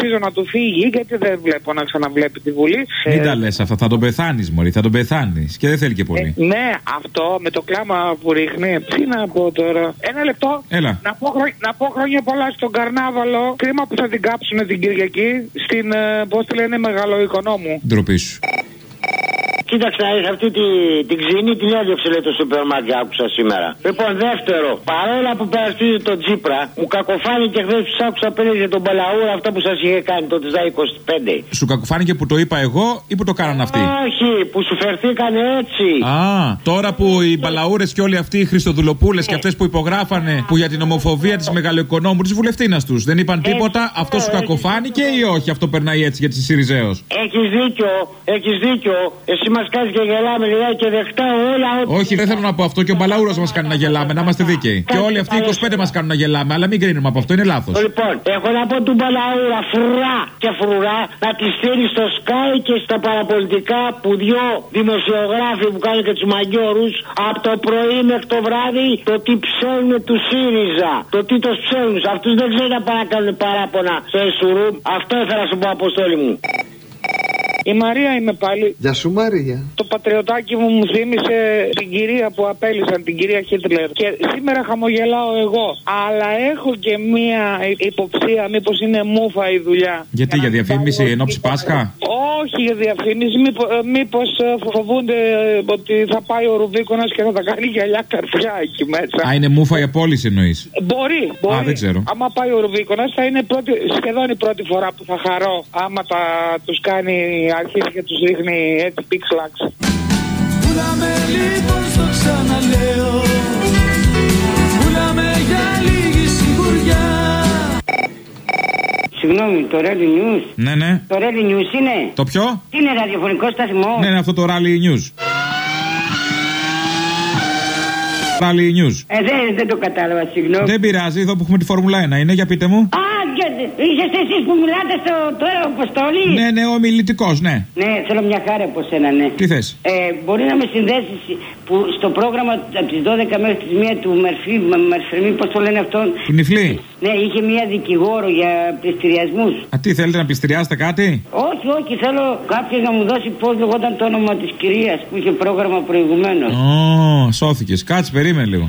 φύγει, γιατί δεν βλέπω να ξαναβλέπει τη Βουλή. Μην ε, τα λες αυτά, θα τον πεθάνεις μωρή, θα τον πεθάνεις και δεν θέλει και πολύ. Ε, ναι, αυτό με το κλάμα που ρίχνει. Τι να πω τώρα. Ένα λεπτό. Έλα. Να πω, χρό... να πω χρόνια πολλά στον Καρνάβαλο. Κρίμα που θα την κάψουν την Κυριακή στην, ε, πώς τη λένε, Μεγαλοοικονόμου. Ντροπή σου. Κοίταξε να δεις αυτή τη, την ξύνη την έδιωξε λέει το σούπερ μάρκετ, άκουσα σήμερα. Λοιπόν, δεύτερο, παρόλα που περαστίζει τον Τσίπρα, μου κακοφάνηκε χθες που σ' άκουσα πριν για τον Μπαλαούρα αυτό που σας είχε κάνει το ΤΣΔΑ είκοσι πέντε. Σου κακοφάνηκε που το είπα εγώ ή που το κάναν αυτοί? Όχι, που σου φερθήκανε έτσι. Α, τώρα που οι Μπαλαούρες και όλοι αυτοί οι Χριστοδουλοπούλες και αυτές που υπογράφανε που για την ομοφοβία της Μεγαλοοικονόμου της βουλευτίνας τους δεν είπαν τίποτα, αυτό σου κακοφάνηκε ή όχι? Αυτό περνάει έτσι για τη Συριζέως. Έχεις δίκιο, έχεις δίκιο. Εσύ μας κάνεις και γελάμε λιγάκι και δεχτά όλα. Όχι, δεν θέλω να πω αυτό. Και ο Μπαλαούρος μας κάνει να γελάμε, να είμαστε δίκαιοι. Και όλοι αυτοί οι είκοσι πέντε μας κάνουν να γελάμε, αλλά μην κρίνουμε από αυτό, είναι λάθος. Λοιπόν, έχω να πω του Μπαλαούρα φρουρά και φρουρά να τη στείλει στο Sky και στα παραπολιτικά που δυο δημοσιογράφοι που κάνουν και τους μαγκιόρους από το πρωί μέχρι το βράδυ το τι ψέλνουν του ΣΥΡΙΖΑ. Το τι το ψέλνουν. Αυτούς δεν ξέρει να παρακάνουν παράπονα στο Εσουρούμ. Αυτό ήθελα να σου πω, Αποστόλη μου. Η Μαρία είμαι πάλι. Γεια σου Μαρία. Το πατριωτάκι μου μου θύμισε την κυρία που απέλυσαν, την κυρία Χίτλερ. Και σήμερα χαμογελάω εγώ. Αλλά έχω και μία υποψία, μήπως είναι μούφα η δουλειά. Γιατί, για, για διαφήμιση εν ώψη Πάσχα? Όχι για διαφήμιση, μήπως, μήπως φοβούνται ότι θα πάει ο Ρουβίκονας και θα τα κάνει γυαλιά καρφιά εκεί μέσα. Α, είναι μούφα η απόλυση εννοείς? Μπορεί, μπορεί. Α, δεν ξέρω. Άμα πάει ο Ρουβίκονας θα είναι πρώτη, σχεδόν η πρώτη φορά που θα χαρώ άμα τα τους κάνει αρχίσει και τους ρίχνει έτσι πίξ-λάξ. Πουλάμε λοιπόν στο ξαναλέω, πουλάμε για λίγη σιγουριά. Συγγνώμη, το Rally News. Ναι, ναι. Το Rally News είναι. Το ποιο? Τι είναι, ραδιοφωνικό σταθμό? Ναι, είναι αυτό το Rally News. Rally News. Ε, δεν, δεν το κατάλαβα, συγγνώμη. Δεν πειράζει, εδώ που έχουμε τη Φόρμουλα ένα είναι, για πείτε μου. Α, είσαστε εσείς που μιλάτε στο τώρα, Αποστόλη? Ναι, ναι, ο μιλητικός, ναι. Ναι, θέλω μια χάρη από σένα, ναι. Τι θες? Ε, μπορεί να με συνδέσεις που στο πρόγραμμα από τις δώδεκα μέχρι τις μία του Μερφή, Μερφερμή, πώς το λένε αυτόν? Του Νιφλή. Ναι, είχε μια δικηγόρο για πληστηριασμούς. Α, τι θέλετε να πληστηριάσετε κάτι? Όχι, όχι, θέλω κάποιος να μου δώσει πώς λεγόταν το όνομα της κυρίας που είχε πρόγραμμα προηγουμένως. Ω, σώθηκες. Κάτσε, περίμενε λίγο.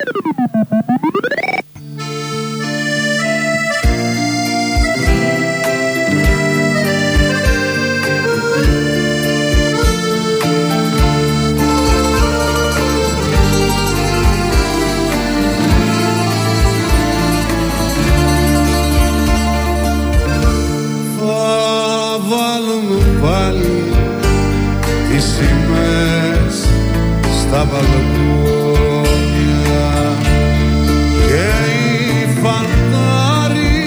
Στα μπαλκόνια και οι φαντάροι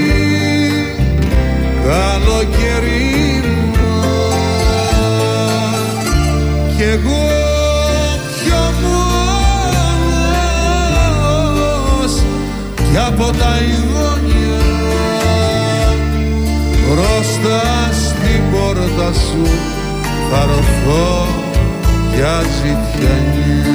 καλοκαιρίνα κι εγώ πιο μόνος κι από τα ειδόνια μπροστά στην πόρτα σου θα ρωθώ για ζητιανιά.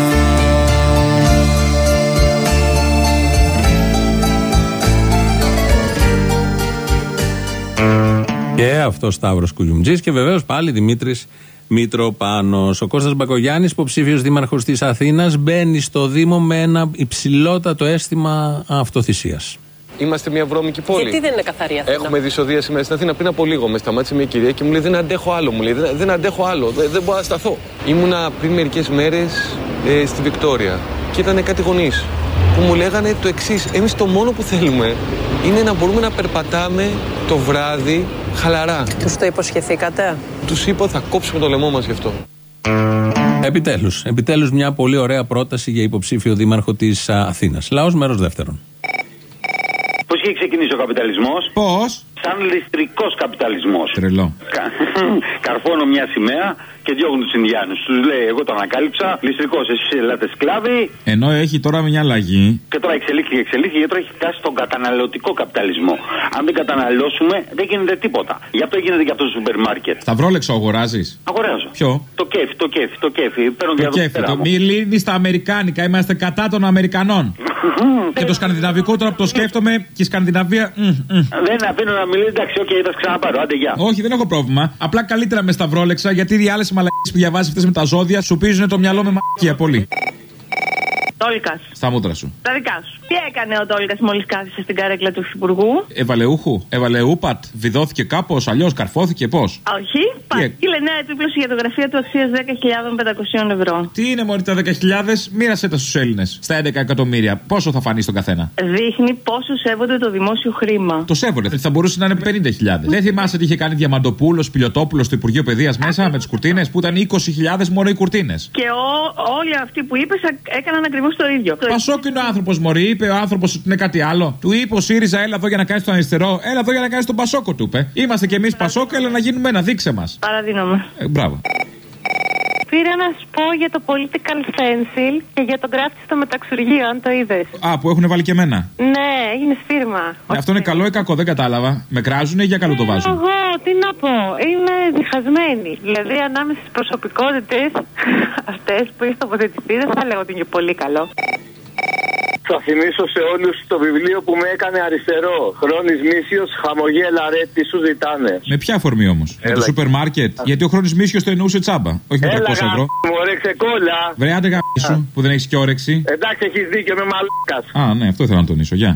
Και αυτό Σταύρος Κουγιουμτζής και βεβαίως πάλι Δημήτρης Μητροπάνος. Ο Κώστας Μπακογιάννης, υποψήφιος δήμαρχος της Αθήνας, μπαίνει στο Δήμο με ένα υψηλότατο αίσθημα αυτοθυσίας. Είμαστε μια βρώμικη πόλη. Γιατί δεν είναι καθαρή Αθήνα? Έχουμε δυσοδεία σήμερα στην Αθήνα. Πριν από λίγο με σταμάτησε μια κυρία και μου λέει: Δεν αντέχω άλλο. Μου λέει: Δεν, δεν αντέχω άλλο. Δεν, δεν μπορώ να σταθώ. Ήμουνα πριν μερικές μέρες ε, στη Βικτόρια και ήταν κάτι γονείς που μου λέγανε το εξής: Εμείς το μόνο που θέλουμε είναι να μπορούμε να περπατάμε το βράδυ χαλαρά. Τους το υποσχεθήκατε? Τους είπα: Θα κόψουμε το λαιμό μας γι' αυτό. Επιτέλους, επιτέλους μια πολύ ωραία πρόταση για υποψήφιο δήμαρχο της Αθήνας. Λαός, μέρος δεύτερον. Πώς είχε ξεκινήσει ο καπιταλισμός? Πώς? Σαν ληστρικός καπιταλισμός. Τρελό. Καρφώνω μια σημαία και διώχνουν τους Ινδιάνους. Τους λέει: Εγώ το ανακάλυψα. Ληστρικός, εσείς ελάτε σκλάβοι. Ενώ έχει τώρα μια αλλαγή. Και τώρα εξελίχθηκε, εξελίχθηκε και τώρα έχει φτάσει στον καταναλωτικό καπιταλισμό. Αν δεν καταναλώσουμε, δεν γίνεται τίποτα. Γι' αυτό γίνεται και αυτό το σούπερ μάρκετ. Σταυρόλεξο αγοράζεις? Αγοράζω. Ποιο? Το κέφι, το κέφι, το κέφι. Παίρνω το κέφι. Το μη λύνει στα αμερικάνικα. Είμαστε κατά των Αμερικανών. Και το σκανδιναβικό τώρα που το σκέφτομαι και η Σκανδιναβία. Μ, μ. Δεν αφήνω να μιλήσει, εντάξει, οκ, θα ξαναπάρω. Άντε, γεια. Όχι, δεν έχω πρόβλημα. Απλά καλύτερα με σταυρόλεξα γιατί οι άλλες μαλακίες που διαβάζει αυτές με τα ζώδια σου πίζουν το μυαλό με μαλακία πολύ. Τόλκας. Στα μούτρα σου. Τα δικά σου. Τι έκανε ο Τόλκας μόλις κάθισε στην καρέκλα του Υφυπουργού? Έβαλε ούχου, έβαλε ούπατ, βιδώθηκε κάπως, αλλιώς καρφώθηκε πώς? Όχι. Στείλε νέα επίπλωση για το γραφείο του αξίας δέκα χιλιάδες πεντακόσια ευρώ. Τι είναι μόλι τα δέκα χιλιάδες, μοίρασε τα στους Έλληνες. Στα έντεκα εκατομμύρια. Πόσο θα φανεί στον καθένα? Δείχνει πόσο σέβονται το δημόσιο χρήμα. Το σέβονται. Θα μπορούσε να είναι πενήντα χιλιάδες. Δεν θυμάσαι τι είχε κάνει Διαμαντοπούλος, Πιλιοτόπουλος στο Υπουργείο Παιδείας μέσα με τις κουρτίνες που ήταν είκοσι χιλιάδες μόνο οι κουρτίνες. Και ο, όλοι αυτοί που είπε έκαναν ακριβώς το ίδιο. Πασόκινο άνθρωπος, μωρή, είπε ο άνθρωπος ότι είναι κάτι άλλο. Του είπε ο ΣΥΡΙΖΑ, έλα εδώ για να κάνει τον αριστερό, έλα εδώ για να κάνει τον Πασόκο, του είπε. Είμαστε κι εμείς Πασόκο, έλα να γίνουμε ένα, δείξε μας. Παραδίνομαι. Ε, μπράβο. Πήρα να σου πω για το political stencil και για τον γράφτη στο μεταξουργείο, αν το είδες. Α, που έχουν βάλει και εμένα. Ναι, έγινε σφύρμα. Ε, αυτό είναι καλό ή κακό, δεν κατάλαβα. Με κράζουν ή για καλό το βάζουν? Εγώ, τι να πω, είμαι διχασμένη. Δηλαδή, ανάμεσα στις προσωπικότητες αυτές που έχει τοποθετηθεί, δεν θα λέγω ότι είναι πολύ καλό. Θα θυμίσω σε όλους το βιβλίο που με έκανε αριστερό. Χρόνης Μίσιος, χαμογέλα ρε, τι σου ζητάνε. Με ποια αφορμή όμως? Με το σούπερ μάρκετ? Γιατί ο Χρόνης Μίσιος το εννοούσε τσάμπα. Όχι με τριακόσια ευρώ. Μωρέ, ξεκόλα. Βρε, άντε γαμίσου που δεν έχεις και όρεξη. Εντάξει, έχεις δίκιο, με μαλάκας. Α, ναι, αυτό ήθελα να τονίσω. Γεια.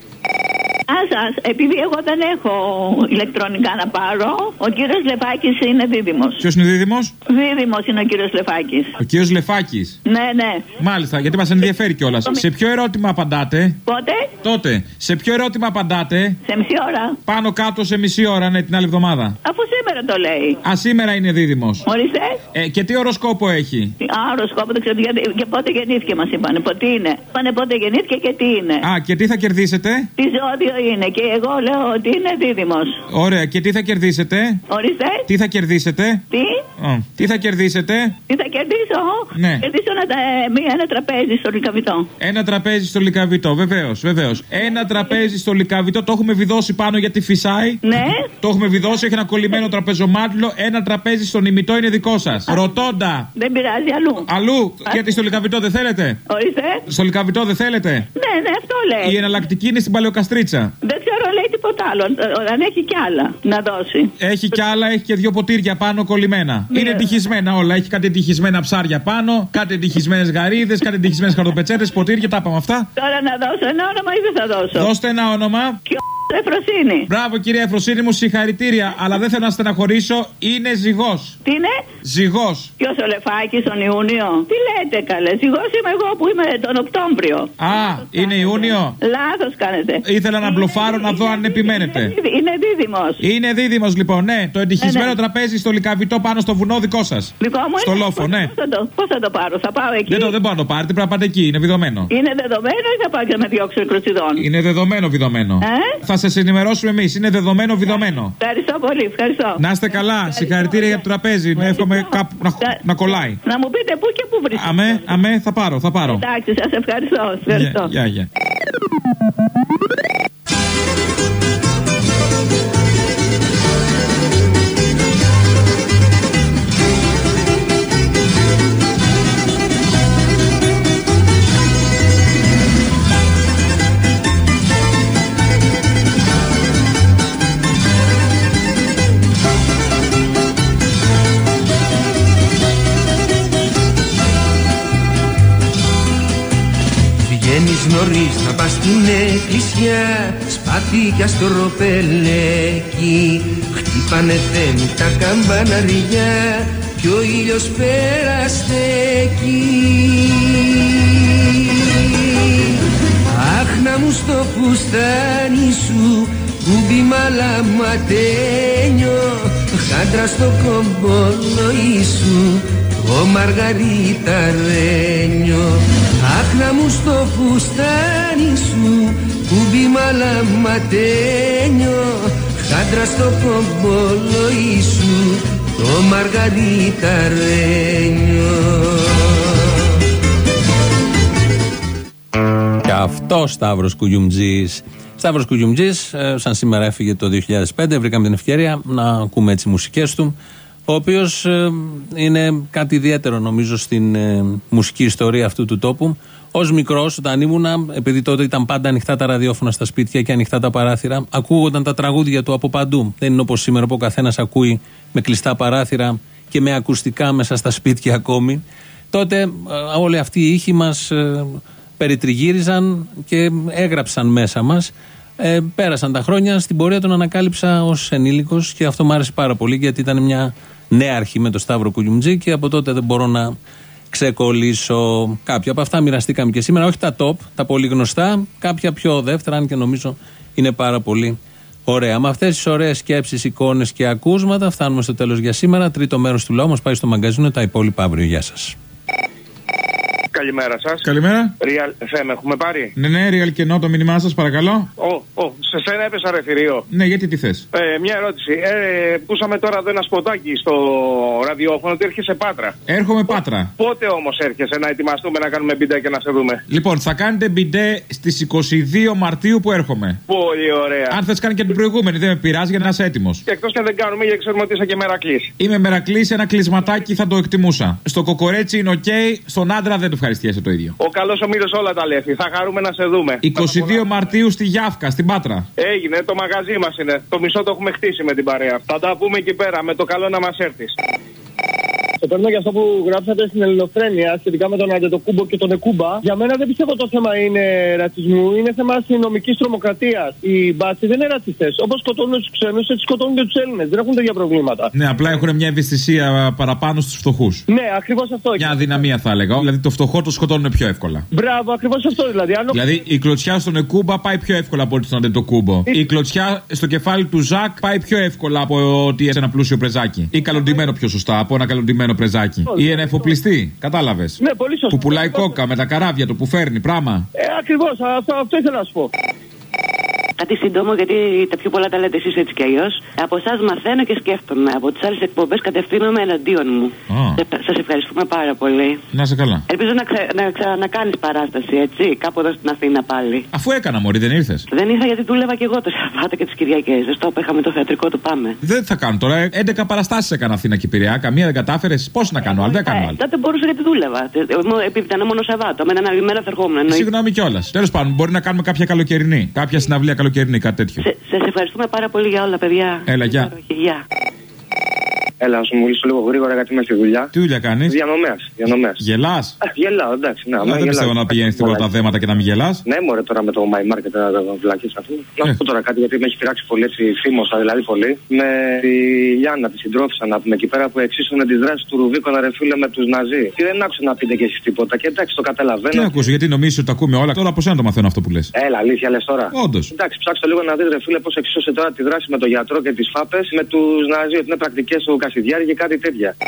Σας, επειδή εγώ δεν έχω ηλεκτρονικά να πάρω, ο κύριος Λεφάκης είναι δίδυμος. Ποιος είναι δίδυμος? Δίδυμος είναι ο κύριος Λεφάκης. Ο κύριος Λεφάκης. Ναι, ναι. Μάλιστα, γιατί μας ενδιαφέρει κιόλας. Σε ποιο ερώτημα απαντάτε? Πότε? Τότε. Σε ποιο ερώτημα απαντάτε? Σε μισή ώρα. Πάνω κάτω σε μισή ώρα, ναι, την άλλη εβδομάδα. Αφού σήμερα το λέει. Α, σήμερα είναι δίδυμος. Ορίστε. Ε, και τι οροσκόπο έχει? Α, οροσκόπο δεν ξέρω γιατί. Και πότε γεννήθηκε μας είπανε. Πότε είναι. Πάνε πότε γεννήθηκε και τι είναι. Α, και τι θα κερδίσετε? Τι ζώδιο είναι. Και εγώ λέω ότι είναι δίδυμος. Ωραία, και τι θα κερδίσετε? Ορίστε. Τι θα κερδίσετε? Τι? Oh. Τι θα κερδίσετε? Τι θα κερδίσω? Ναι. Κερδίσω ένα, μία, ένα τραπέζι στο Λυκαβητό. Ένα τραπέζι στο Λυκαβητό, βεβαίως, βεβαίως. Ένα τραπέζι στο Λυκαβητό, το έχουμε βιδώσει πάνω γιατί φυσάει. Ναι. Το έχουμε βιδώσει, έχει ένα κολλημένο τραπεζομάτιλο. Ένα τραπέζι στον ημιτό είναι δικό σας. Ρωτώντα. Δεν πειράζει, αλλού. Αλλού, Α. γιατί στο Λυκαβητό δεν θέλετε? Ορίστε. Στο Λυκαβητό δεν θέλετε? Ναι, ναι, αυτό λέει. Η εναλλακτική είναι στην Παλαιοκαστρίτσα. Δεν ξέρω, λέει τίποτα άλλο. Αν έχει κι άλλα να δώσει. Έχει κι άλλα, έχει και δύο ποτήρια πάνω κολλημένα. Ναι. Είναι ευτυχισμένα όλα. Έχει κάτι ευτυχισμένα ψάρια πάνω, κάτι ευτυχισμένες γαρίδες, κάτι ευτυχισμένες χαρτοπετσέτες, ποτήρια, τα είπαμε αυτά. Τώρα να δώσω ένα όνομα ή δεν θα δώσω? Δώστε ένα όνομα. Και ο Εφροσύνη. Μπράβο, κυρία Εφροσύνη μου, συγχαρητήρια. Αλλά δεν θέλω να στεναχωρήσω, είναι ζυγός. Τι είναι? Ζυγός. Ποιος ο Λεφάκης τον Ιούνιο? Τι λέτε καλέ? Ζυγός είμαι εγώ που είμαι τον Οκτώβριο. Α, είναι Ιούνιο. Λάθος κάνετε. Ήθελα να μπλοφάρω να δω αν επιμένετε. Είναι δίδυμος. Είναι δίδυμος λοιπόν, ναι. Το εντυχισμένο ναι, ναι. τραπέζι στο Λυκαβητό πάνω στο βουνό δικό σας. Δικό μου στο είναι. λόφο, ναι. Πώς θα, το, πώς θα το πάρω? Θα πάω εκεί. Δεν, το, δεν μπορώ να το πάρετε, πρέπει να πάτε εκεί. Είναι βιδωμένο. Είναι δεδομένο ή θα πάω και να με διώξω κρουτσιδών? Είναι δεδομένο βιδωμένο. Ε? Θα σας ενημερώσουμε εμείς. Είναι δεδομένο βιδωμένο. Ευχαριστώ πολύ, ευχαριστώ. Να είστε καλά. Ευχαριστώ. Συγχαρητήρια για το τραπέζι. Με εύχομαι κάπου να, να κολλάει. Να μου πείτε πού και πού βρίσκεται. Αμέ, αμέ, θα πάρω, θα πάρω. Εντάξει, σας ευχαριστώ. ευχαριστώ. Γεια, γεια. Βγαίνεις νωρίς να πας στην εκκλησιά, σπάθη κι αστροπελέκι. Χτύπανε θέμη τα καμπαναριά κι ο ήλιος πέρα στέκει. Αχ να μου στο φουστάνι σου κουμπί μαλαματένιο, χάντρα στο κομπολόι σου ο Μαργαριταρένιο. Αχ να μου στο φουστάνι σου κουμπί μαλαματένιο, χάντρα στο κομπολόι σου το Μαργαριταρένιο. Και αυτό Σταύρος Κουγιουμτζής. Σταύρος Κουγιουμτζής, σαν σήμερα έφυγε το δύο χιλιάδες πέντε, βρήκαμε την ευκαιρία να ακούμε έτσι μουσικές του, ο οποίος ε, είναι κάτι ιδιαίτερο νομίζω στην ε, μουσική ιστορία αυτού του τόπου, Ως μικρός, όταν ήμουνα, επειδή τότε ήταν πάντα ανοιχτά τα ραδιόφωνα στα σπίτια και ανοιχτά τα παράθυρα, ακούγονταν τα τραγούδια του από παντού. Δεν είναι όπως σήμερα που ο καθένας ακούει με κλειστά παράθυρα και με ακουστικά μέσα στα σπίτια ακόμη. Τότε όλοι αυτοί οι ήχοι μας ε, περιτριγύριζαν και έγραψαν μέσα μας. Ε, πέρασαν τα χρόνια, στην πορεία τον ανακάλυψα ως ενήλικος και αυτό μου άρεσε πάρα πολύ, γιατί ήταν μια νέα αρχή με το Σταύρο Κουγιουμτζή και από τότε δεν μπορώ να ξεκολλήσω. Κάποια από αυτά μοιραστήκαμε και σήμερα, όχι τα top, τα πολύ γνωστά, κάποια πιο δεύτερα, αν και νομίζω είναι πάρα πολύ ωραία. Με αυτές τις ωραίες σκέψεις, εικόνες και ακούσματα φτάνουμε στο τέλος για σήμερα. Τρίτο μέρος του λαού μας πάει στο μαγκαζίνο, τα υπόλοιπα αύριο. Γεια σας. Καλημέρα σας. Καλημέρα. Real εφ εμ έχουμε πάρει. Ναι, ναι, Real κενό το μήνυμά σας, παρακαλώ. Ω, ω, σε σένα έπεσα ρε θηρίο. Ναι, γιατί τι θες. Ε, μια ερώτηση. Ε, πούσαμε τώρα εδώ ένα σποτάκι στο ραδιόφωνο ότι έρχεσαι Πάτρα. Έρχομαι Πάτρα. Πότε όμως έρχεσαι να ετοιμαστούμε να κάνουμε μπιντέ και να σε δούμε. Λοιπόν, θα κάνετε μπιντέ στις είκοσι δύο Μαρτίου που έρχομαι. Πολύ ωραία. Αν θες κάνει και την προηγούμενη, δεν με πειράζει για να είσαι έτοιμος. Και εκτός και αν δεν κάνουμε, γιατί ξέρουμε ότι είσαι και μερακλής. Είμαι μερακλής, ένα κλεισματάκι θα το εκτιμούσα. Στο κοκορέτσι είναι οκ, okay, στον άντρα δεν του ευχαριστιέσαι το ίδιο. Ο καλός ο Μύρος όλα τα λέει. Θα χαρούμε να σε δούμε. είκοσι δύο Μαρτίου στη Γιάφκα, στην Πάτρα. Έγινε, το μαγαζί μας είναι. Το μισό το έχουμε χτίσει με την παρέα. Θα τα πούμε εκεί πέρα. Με το καλό να μας έρθεις. Το παίρνω για αυτό που γράψατε στην Ελληνοφρένεια σχετικά με τον Αντετοκούμπο και τον Εκούμπα. Για μένα δεν πιστεύω το θέμα είναι ρατσισμού, είναι θέμα αστυνομικής τρομοκρατίας. Οι μπάτσοι δεν είναι ρατσιστές. Όπως σκοτώνουν τους ξένους, έτσι σκοτώνουν και τους Έλληνες. Δεν έχουν τέτοια προβλήματα. Ναι, απλά έχουν μια ευαισθησία παραπάνω στους φτωχούς. Ναι, ακριβώς αυτό. Μια αδυναμία θα έλεγα. Δηλαδή το φτωχό το σκοτώνουν πιο εύκολα. Μπράβο, ακριβώς αυτό δηλαδή. Αν... Δηλαδή η κλωτσιά στον Εκούμπα πάει πιο εύκολα από ότι στον Αντετοκούμπο. Η... η κλωτσιά στο κεφάλι του Ζακ πάει πιο εύκολα από ότι σε ένα πλούσιο πρεζάκι. Ή καλοντημένο πιο σωστά από ένα καλοντημένο πρεζάκι. Ή ένα εφοπλιστή, κατάλαβες. Ναι, πολύ σωστά. Που πουλάει κόκα με τα καράβια του, που φέρνει πράγμα. Ε, ακριβώς, αυτό, αυτό ήθελα να σου πω. Κάτι σύντομο, γιατί τα πιο πολλά τα λέτε εσείς έτσι κι αλλιώς. Από εσάς μαθαίνω και σκέφτομαι. Από τις άλλες εκπομπές κατευθύνομαι εναντίον μου. Oh. Σας ευχαριστούμε πάρα πολύ. Να σε καλά. Ελπίζω να, ξα... να ξανακάνεις παράσταση, έτσι, κάπου εδώ στην Αθήνα πάλι. Αφού έκανα, μωρή, δεν ήρθες. Δεν ήρθα γιατί δούλευα κι εγώ το Σαββάτο και τις Κυριακές. Δεν στο είχαμε το θεατρικό του Πάμε. Δεν θα κάνω τώρα. έντεκα παραστάσεις έκανα Αθήνα και Πειραιά. Καμία δεν κατάφερες. Πώς να κάνω, αλλά δεν κάνω. Τότε μπορούσα γιατί δούλευα. Επειδή ήταν μόνο Σαββάτο. Με έναν άλλη μέρα θα ερχόμουν. Συγγνώμη κιόλας. Τέλος πάντων, μπορεί να κάνουμε κάποια καλοκαιρινή. Κάποια συναυλία καλοκαιρινή, κάτι τέτοιο. Σας ευχαριστούμε πάρα πολύ για όλα, παιδιά. Έλα, γεια. Γεια. Έλα, να σου μιλήσω λίγο γρήγορα γιατί είμαι στη δουλειά. Τι δουλειά κάνεις? Διανομέας. Διανομέας. Γελάς? Γελάω, εντάξει. Ναι, δεν πιστεύω να πηγαίνεις στην πρώτα δέματα και να μην γελάς. Ναι, μωρέ τώρα με το My Market να τα βλακείς αυτό. Να σου πω τώρα κάτι γιατί με έχει πειράξει πολύ έτσι θύμωσα, δηλαδή πολύ. Με τη Λιάννα, τη συντρόφισσα να πούμε εκεί πέρα που εξίσωνε τις δράσεις του Ρουβίκονα ρε φίλε με τους Ναζί. Τι δεν άκουσα να πείτε και εσείς τίποτα. Και εντάξει, το καταλαβαίνω. Τι ακούσω, γιατί νομίζεις ότι τα ακούμε όλα. Τώρα πώς να το μαθαίνω αυτό που λες. Έλα, αλήθεια λες τώρα. Όντως. Εντάξει, ψάξτε λίγο να δείτε ρε φίλε πώς εξίσωσε τώρα τη δράση με τον γιατρό και τις φάπες με τους Ναζί. Ότι είναι πρακτικές του Κασιδιάρη και κάτι τέτοιο.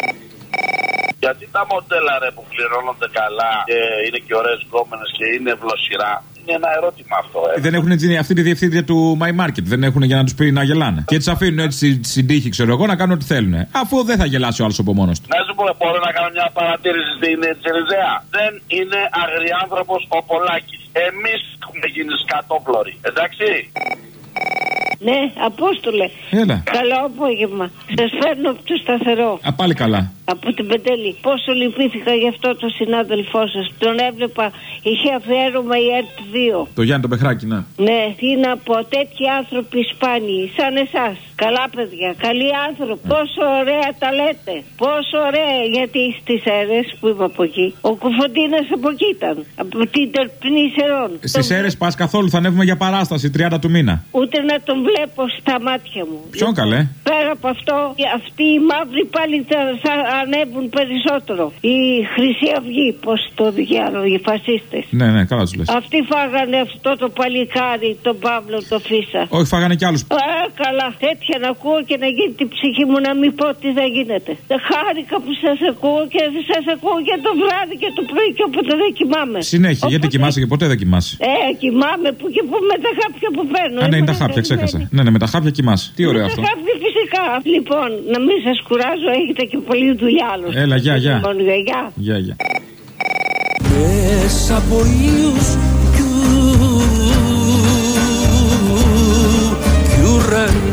Γιατί τα μοντέλα ρε που πληρώνονται καλά και είναι και ωραίες γκόμενες και είναι ευλοσιρά. Είναι ένα ερώτημα αυτό. Ε. Δεν έχουν έτσι, αυτή τη διευθύντρια του My Market. Δεν έχουν για να τους πει να γελάνε. Και έτσι αφήνουν έτσι στην τύχη, ξέρω εγώ, να κάνουν ό,τι θέλουν. Αφού δεν θα γελάσει ο άλλος από μόνος του. Να σου πω, μπορώ να κάνω μια παρατήρηση στην Τσιριζέα. Δεν είναι αγριάνθρωπος ο Πολάκης. Εμείς έχουμε γίνει σκατόπλωροι. Εντάξει. Ναι, Απόστολε. Έλα. Καλό απόγευμα. Σας φέρνω από το σταθερό. Α, πάλι καλά. Από την Πεντέλη. Πόσο λυπήθηκα γι' αυτό το συνάδελφό σας. Τον έβλεπα, είχε αφιέρωμα η ΕΡΤ δύο. Το Γιάννη το Πεχράκι, ναι. Ναι, τι να πω, τέτοιοι άνθρωποι σπάνιοι, σαν εσάς. Καλά παιδιά, καλοί άνθρωποι. Mm. Πόσο ωραία τα λέτε. Πόσο ωραία, γιατί στις αίρες που είμαι από εκεί. Ο Κουφοντίνας από εκεί ήταν. Από την Τερπνή Σερών. Στις τον... αίρες πας καθόλου, θα ανέβουμε για παράσταση τριάντα του μήνα. Ούτε να τον βλέπω στα μάτια μου. Ποιον καλέ? Πέρα από αυτό, αυτοί οι μαύροι πάλι θα, θα ανέβουν περισσότερο. Η Χρυσή Αυγή, πως το διάλογο, οι φασίστες. Ναι, ναι, καλά τους λες. Αυτοί φάγανε αυτό το παλικάρι, τον Παύλο, το Φίσα. Όχι, φάγανε κι άλλους. Α, καλά. Τέτοια να ακούω και να γίνει την ψυχή μου να μην πω τι θα γίνεται. Χάρηκα που σας ακούω και σας ακούω και το βράδυ και το πρωί και όποτε δεν κοιμάμαι. Συνέχεια, Οπότε... γιατί κοιμάσαι και ποτέ δεν κοιμάσαι. Ε, κοιμάμαι που και που με τα χάπια που παίρνω. Α, ναι, είναι τα χάπια, ξέχασα. Ναι, ναι, με τα χάπια κοιμάσαι. Τι ωραίο αυτό. Με τα χάπια φυσικά. Λοιπόν, να μην σας κουράζω, έχετε και πολλή δουλειά άλλο. Έλα, γεια, γεια. Γεια. Γεια, γεια. Μέσα από ήλιους κι ουρανούς